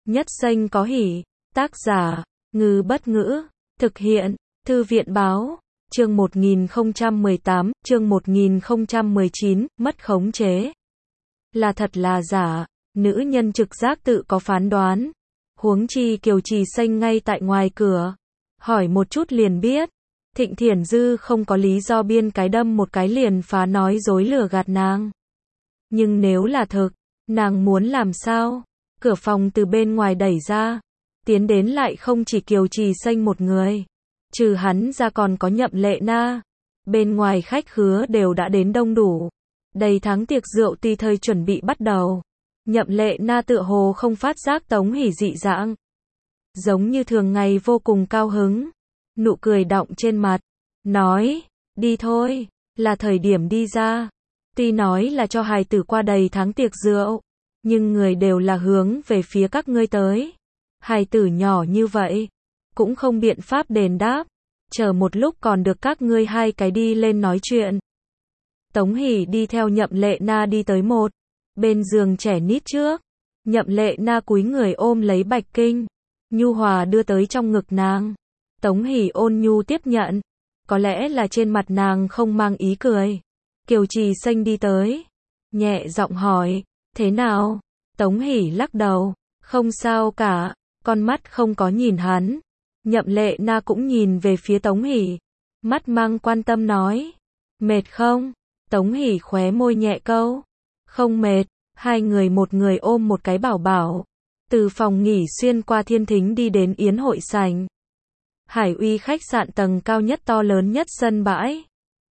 Nhất xanh có hỉ. Tác giả, Ngư Bất Ngữ. Thực hiện, Thư viện Báo. Chương 1018, chương 1019, mất khống chế. Là thật là giả, nữ nhân trực giác tự có phán đoán. Huống chi Kiều Trì Xanh ngay tại ngoài cửa. Hỏi một chút liền biết. Thịnh Thiển Dư không có lý do biên cái đâm một cái liền phá nói dối lừa gạt nàng. Nhưng nếu là thực, nàng muốn làm sao? Cửa phòng từ bên ngoài đẩy ra. Tiến đến lại không chỉ Kiều Trì Xanh một người. Trừ hắn ra còn có Nhậm Lệ Na. Bên ngoài khách khứa đều đã đến đông đủ. Đầy tháng tiệc rượu tùy thời chuẩn bị bắt đầu. Nhậm Lệ Na tựa hồ không phát giác Tống Hỷ dị dạng. Giống như thường ngày vô cùng cao hứng. Nụ cười đọng trên mặt. Nói, đi thôi, là thời điểm đi ra. Tuy nói là cho hài tử qua đầy tháng tiệc rượu. Nhưng người đều là hướng về phía các ngươi tới. Hài tử nhỏ như vậy. Cũng không biện pháp đền đáp. Chờ một lúc còn được các ngươi hai cái đi lên nói chuyện. Tống Hỷ đi theo Nhậm Lệ Na đi tới một bên giường trẻ nít trước. Nhậm Lệ Na cúi người ôm lấy Bạch Kinh. Nhu hòa đưa tới trong ngực nàng. Tống Hỷ ôn nhu tiếp nhận. Có lẽ là trên mặt nàng không mang ý cười. Kiều Trì Xanh đi tới. Nhẹ giọng hỏi. Thế nào? Tống Hỷ lắc đầu. Không sao cả. Con mắt không có nhìn hắn. Nhậm Lệ Na cũng nhìn về phía Tống Hỷ. Mắt mang quan tâm nói. Mệt không? Tống Hỷ khóe môi nhẹ câu. Không mệt. Hai người một người ôm một cái bảo bảo. Từ phòng nghỉ xuyên qua thiên thính đi đến yến hội sảnh. Hải Uy khách sạn tầng cao nhất to lớn nhất sân bãi.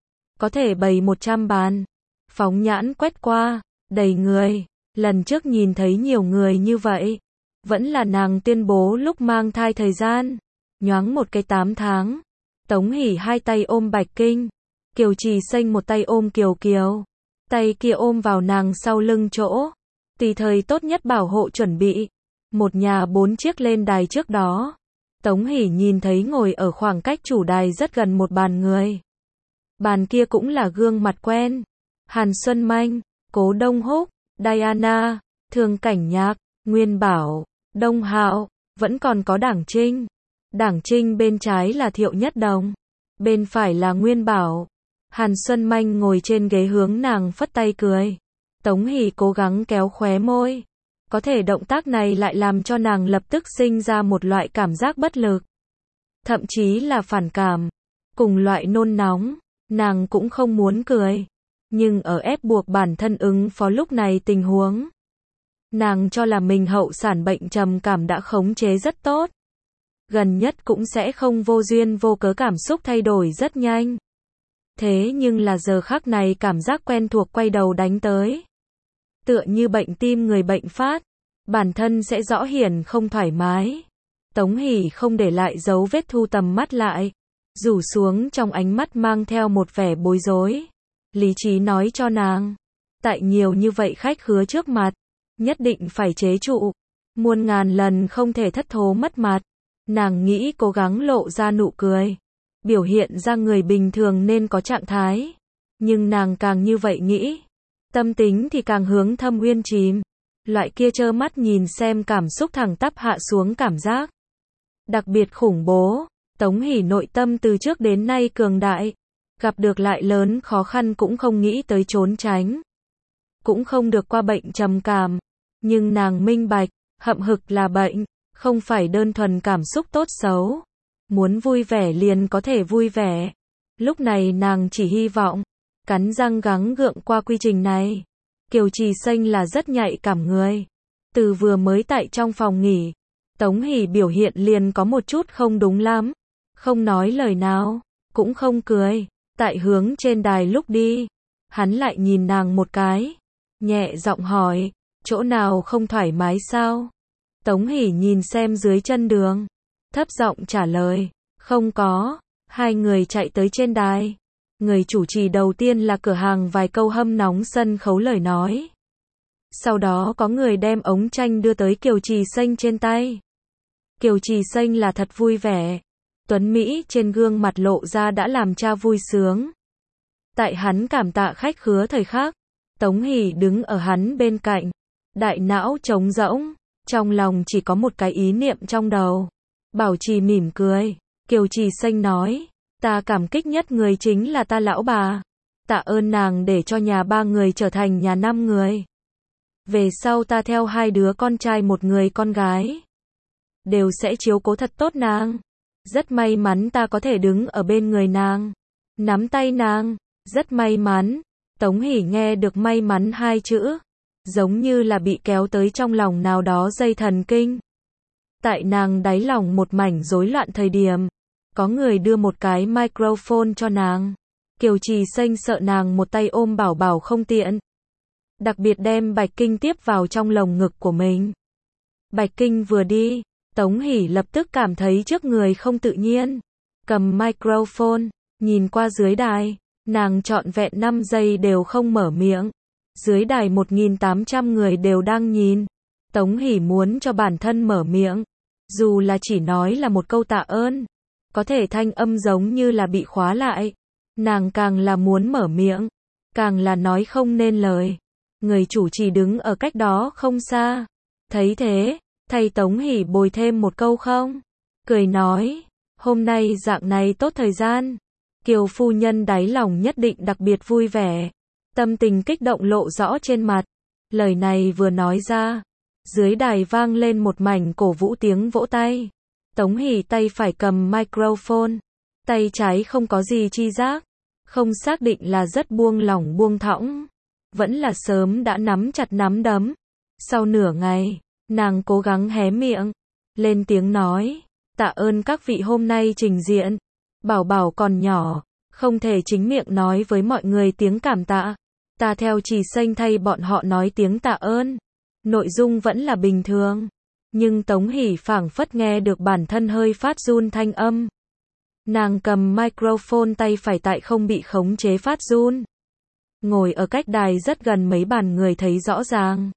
Có thể bày 100 bàn. Phóng nhãn quét qua. Đầy người. Lần trước nhìn thấy nhiều người như vậy. Vẫn là nàng tuyên bố lúc mang thai thời gian. Nhoáng một cái 8 tháng. Tống Hỷ hai tay ôm Bạch Kinh. Kiều Trì Xanh một tay ôm Kiều Kiều. Tay kia ôm vào nàng sau lưng chỗ. Tùy thời tốt nhất bảo hộ chuẩn bị. Một nhà 4 chiếc lên đài trước đó. Tống Hỷ nhìn thấy ngồi ở khoảng cách chủ đài rất gần một bàn người. Bàn kia cũng là gương mặt quen. Hàn Xuân Manh, Cố Đông Húc, Diana, Thương Cảnh Nhạc, Nguyên Bảo, Đông Hạo, vẫn còn có Đảng Trinh. Đảng Trinh bên trái là Thiệu Nhất Đồng, bên phải là Nguyên Bảo. Hàn Xuân Manh ngồi trên ghế hướng nàng phất tay cười. Tống Hỷ cố gắng kéo khóe môi. Có thể động tác này lại làm cho nàng lập tức sinh ra một loại cảm giác bất lực. Thậm chí là phản cảm. Cùng loại nôn nóng. Nàng cũng không muốn cười. Nhưng ở ép buộc bản thân ứng phó lúc này tình huống. Nàng cho là mình hậu sản bệnh trầm cảm đã khống chế rất tốt. Gần nhất cũng sẽ không vô duyên vô cớ cảm xúc thay đổi rất nhanh. Thế nhưng là giờ khắc này cảm giác quen thuộc quay đầu đánh tới. Tựa như bệnh tim người bệnh phát. Bản thân sẽ rõ hiển không thoải mái. Tống Hỷ không để lại dấu vết thu tầm mắt lại. Rủ xuống trong ánh mắt mang theo một vẻ bối rối. Lý trí nói cho nàng. Tại nhiều như vậy khách khứa trước mặt. Nhất định phải chế trụ. Muôn ngàn lần không thể thất thố mất mặt. Nàng nghĩ cố gắng lộ ra nụ cười. Biểu hiện ra người bình thường nên có trạng thái. Nhưng nàng càng như vậy nghĩ. Tâm tính thì càng hướng thâm uyên chìm. Loại kia trơ mắt nhìn xem cảm xúc thẳng tắp hạ xuống cảm giác. Đặc biệt khủng bố. Tống Hỷ nội tâm từ trước đến nay cường đại. Gặp được lại lớn khó khăn cũng không nghĩ tới trốn tránh. Cũng không được qua bệnh trầm cảm. Nhưng nàng minh bạch, hậm hực là bệnh. Không phải đơn thuần cảm xúc tốt xấu. Muốn vui vẻ liền có thể vui vẻ. Lúc này nàng chỉ hy vọng. Cắn răng gắng gượng qua quy trình này. Kiều Trì Xanh là rất nhạy cảm người. Từ vừa mới tại trong phòng nghỉ. Tống Hỷ biểu hiện liền có một chút không đúng lắm. Không nói lời nào. Cũng không cười. Tại hướng trên đài lúc đi. Hắn lại nhìn nàng một cái. Nhẹ giọng hỏi. Chỗ nào không thoải mái sao? Tống Hỷ nhìn xem dưới chân đường. Thấp giọng trả lời. Không có. Hai người chạy tới trên đài. Người chủ trì đầu tiên là cửa hàng vài câu hâm nóng sân khấu lời nói. Sau đó có người đem ống tranh đưa tới Kiều Trì Xanh trên tay. Kiều Trì Xanh là thật vui vẻ. Tuấn Mỹ trên gương mặt lộ ra đã làm cha vui sướng. Tại hắn cảm tạ khách khứa thời khắc. Tống Hỷ đứng ở hắn bên cạnh. Đại não trống rỗng. Trong lòng chỉ có một cái ý niệm trong đầu. Bảo Trì mỉm cười. Kiều Trì Xanh nói, ta cảm kích nhất người chính là ta lão bà. Tạ ơn nàng để cho nhà 3 người trở thành nhà 5 người. Về sau ta theo 2 đứa con trai 1 người con gái. Đều sẽ chiếu cố thật tốt nàng. Rất may mắn ta có thể đứng ở bên người nàng. Nắm tay nàng. Rất may mắn. Tống Hỷ nghe được may mắn 2 chữ. Giống như là bị kéo tới trong lòng nào đó dây thần kinh. Tại nàng đáy lòng một mảnh rối loạn thời điểm. Có người đưa một cái microphone cho nàng. Kiều Trì Xanh sợ nàng một tay ôm Bảo Bảo không tiện. Đặc biệt đem Bạch Kinh tiếp vào trong lồng ngực của mình. Bạch Kinh vừa đi, Tống Hỷ lập tức cảm thấy trước người không tự nhiên. Cầm microphone, nhìn qua dưới đài, nàng trọn vẹn 5 giây đều không mở miệng. Dưới đài 1.800 người đều đang nhìn. Tống Hỷ muốn cho bản thân mở miệng. Dù là chỉ nói là một câu tạ ơn. Có thể thanh âm giống như là bị khóa lại. Nàng càng là muốn mở miệng. Càng là nói không nên lời. Người chủ trì đứng ở cách đó không xa. Thấy thế, thầy Tống Hỷ bồi thêm một câu không? Cười nói, hôm nay dạng này tốt thời gian. Kiều phu nhân đáy lòng nhất định đặc biệt vui vẻ. Tâm tình kích động lộ rõ trên mặt. Lời này vừa nói ra. Dưới đài vang lên một mảnh cổ vũ tiếng vỗ tay. Tống Hỷ tay phải cầm microphone. Tay trái không có gì chi giác. Không xác định là rất buông lỏng buông thõng. Vẫn là sớm đã nắm chặt nắm đấm. Sau nửa ngày, nàng cố gắng hé miệng. Lên tiếng nói. Tạ ơn các vị hôm nay trình diện. Bảo Bảo còn nhỏ. Không thể chính miệng nói với mọi người tiếng cảm tạ. Ta theo Trì Xanh thay bọn họ nói tiếng tạ ơn. Nội dung vẫn là bình thường. Nhưng Tống Hỷ phảng phất nghe được bản thân hơi phát run thanh âm. Nàng cầm microphone tay phải tại không bị khống chế phát run. Ngồi ở cách đài rất gần mấy bàn người thấy rõ ràng.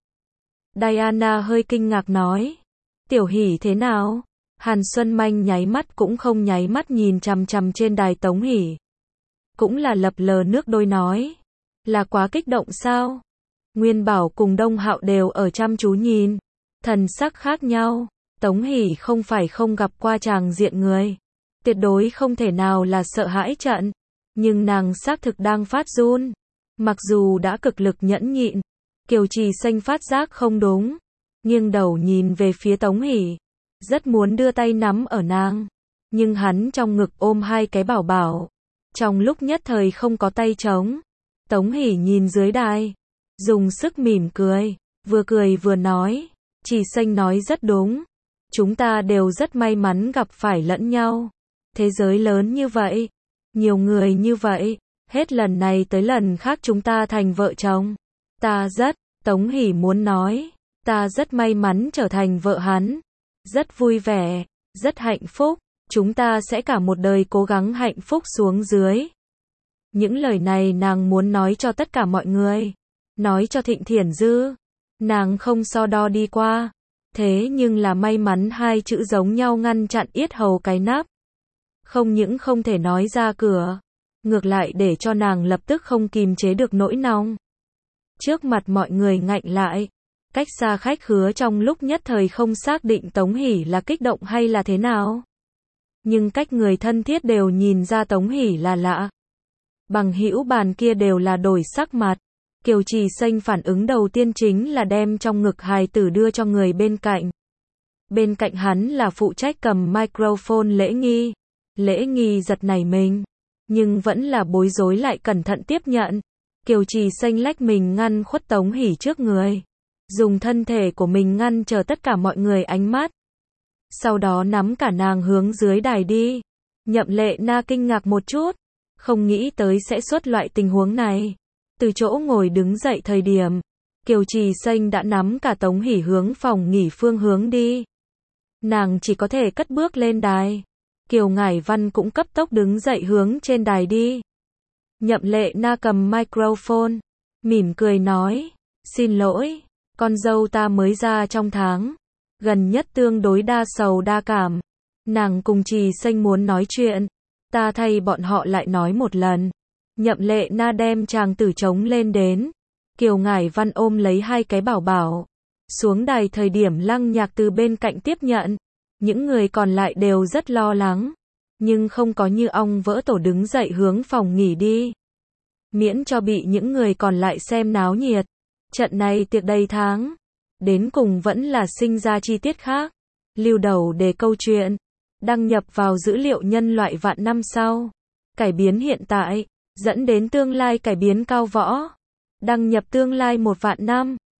Diana hơi kinh ngạc nói. Tiểu Hỷ thế nào? Hàn Xuân Manh nháy mắt cũng không nháy mắt nhìn chằm chằm trên đài Tống Hỷ. Cũng là lập lờ nước đôi nói. Là quá kích động sao? Nguyên Bảo cùng Đông Hạo đều ở chăm chú nhìn. Thần sắc khác nhau. Tống Hỷ không phải không gặp qua tràng diện người. Tuyệt đối không thể nào là sợ hãi trận. Nhưng nàng xác thực đang phát run. Mặc dù đã cực lực nhẫn nhịn. Kiều Trì Xanh phát giác không đúng. Nghiêng đầu nhìn về phía Tống Hỷ. Rất muốn đưa tay nắm ở nàng. Nhưng hắn trong ngực ôm 2 cái Bảo Bảo. Trong lúc nhất thời không có tay trống. Tống Hỷ nhìn dưới đài. Dùng sức mỉm cười. Vừa cười vừa nói. Trì Xanh nói rất đúng. Chúng ta đều rất may mắn gặp phải lẫn nhau. Thế giới lớn như vậy. Nhiều người như vậy. Hết lần này tới lần khác chúng ta thành vợ chồng. Ta rất, Tống Hỷ muốn nói. Ta rất may mắn trở thành vợ hắn. Rất vui vẻ. Rất hạnh phúc. Chúng ta sẽ cả một đời cố gắng hạnh phúc xuống dưới. Những lời này nàng muốn nói cho tất cả mọi người. Nói cho Thịnh Thiển Dư. Nàng không so đo đi qua. Thế nhưng là may mắn 2 chữ giống nhau ngăn chặn yết hầu cái nắp. Không những không thể nói ra cửa. Ngược lại để cho nàng lập tức không kìm chế được nỗi nóng. Trước mặt mọi người ngạnh lại. Cách xa khách khứa trong lúc nhất thời không xác định Tống Hỷ là kích động hay là thế nào. Nhưng cách người thân thiết đều nhìn ra Tống Hỷ là lạ. Bằng hữu bàn kia đều là đổi sắc mặt. Kiều Trì Xanh phản ứng đầu tiên chính là đem trong ngực hài tử đưa cho người bên cạnh. Bên cạnh hắn là phụ trách cầm microphone Lễ Nghi. Lễ Nghi giật nảy mình. Nhưng vẫn là bối rối lại cẩn thận tiếp nhận. Kiều Trì Xanh lách mình ngăn khuất Tống Hỷ trước người. Dùng thân thể của mình ngăn chờ tất cả mọi người ánh mắt. Sau đó nắm cả nàng hướng dưới đài đi. Nhậm Lệ Na kinh ngạc một chút. Không nghĩ tới sẽ xuất loại tình huống này. Từ chỗ ngồi đứng dậy thời điểm. Kiều Trì Xanh đã nắm cả Tống Hỷ hướng phòng nghỉ phương hướng đi. Nàng chỉ có thể cất bước lên đài. Kiều Ngải Văn cũng cấp tốc đứng dậy hướng trên đài đi. Nhậm Lệ Na cầm microphone. Mỉm cười nói. Xin lỗi. Con dâu ta mới ra trong tháng. Gần nhất tương đối đa sầu đa cảm. Nàng cùng Trì Xanh muốn nói chuyện. Ta thay bọn họ lại nói một lần. Nhậm Lệ Na đem chàng tử trống lên đến. Kiều Ngải Văn ôm lấy 2 cái Bảo Bảo. Xuống đài thời điểm Lăng Nhạc từ bên cạnh tiếp nhận, những người còn lại đều rất lo lắng, nhưng không có như ong vỡ tổ đứng dậy hướng phòng nghỉ đi. Miễn cho bị những người còn lại xem náo nhiệt. Trận này tiệc đầy tháng, đến cùng vẫn là sinh ra chi tiết khác. Lưu đầu đề câu chuyện, đăng nhập vào dữ liệu nhân loại vạn năm sau, cải biến hiện tại, dẫn đến tương lai cải biến cao võ. Đăng nhập tương lai 1 vạn năm.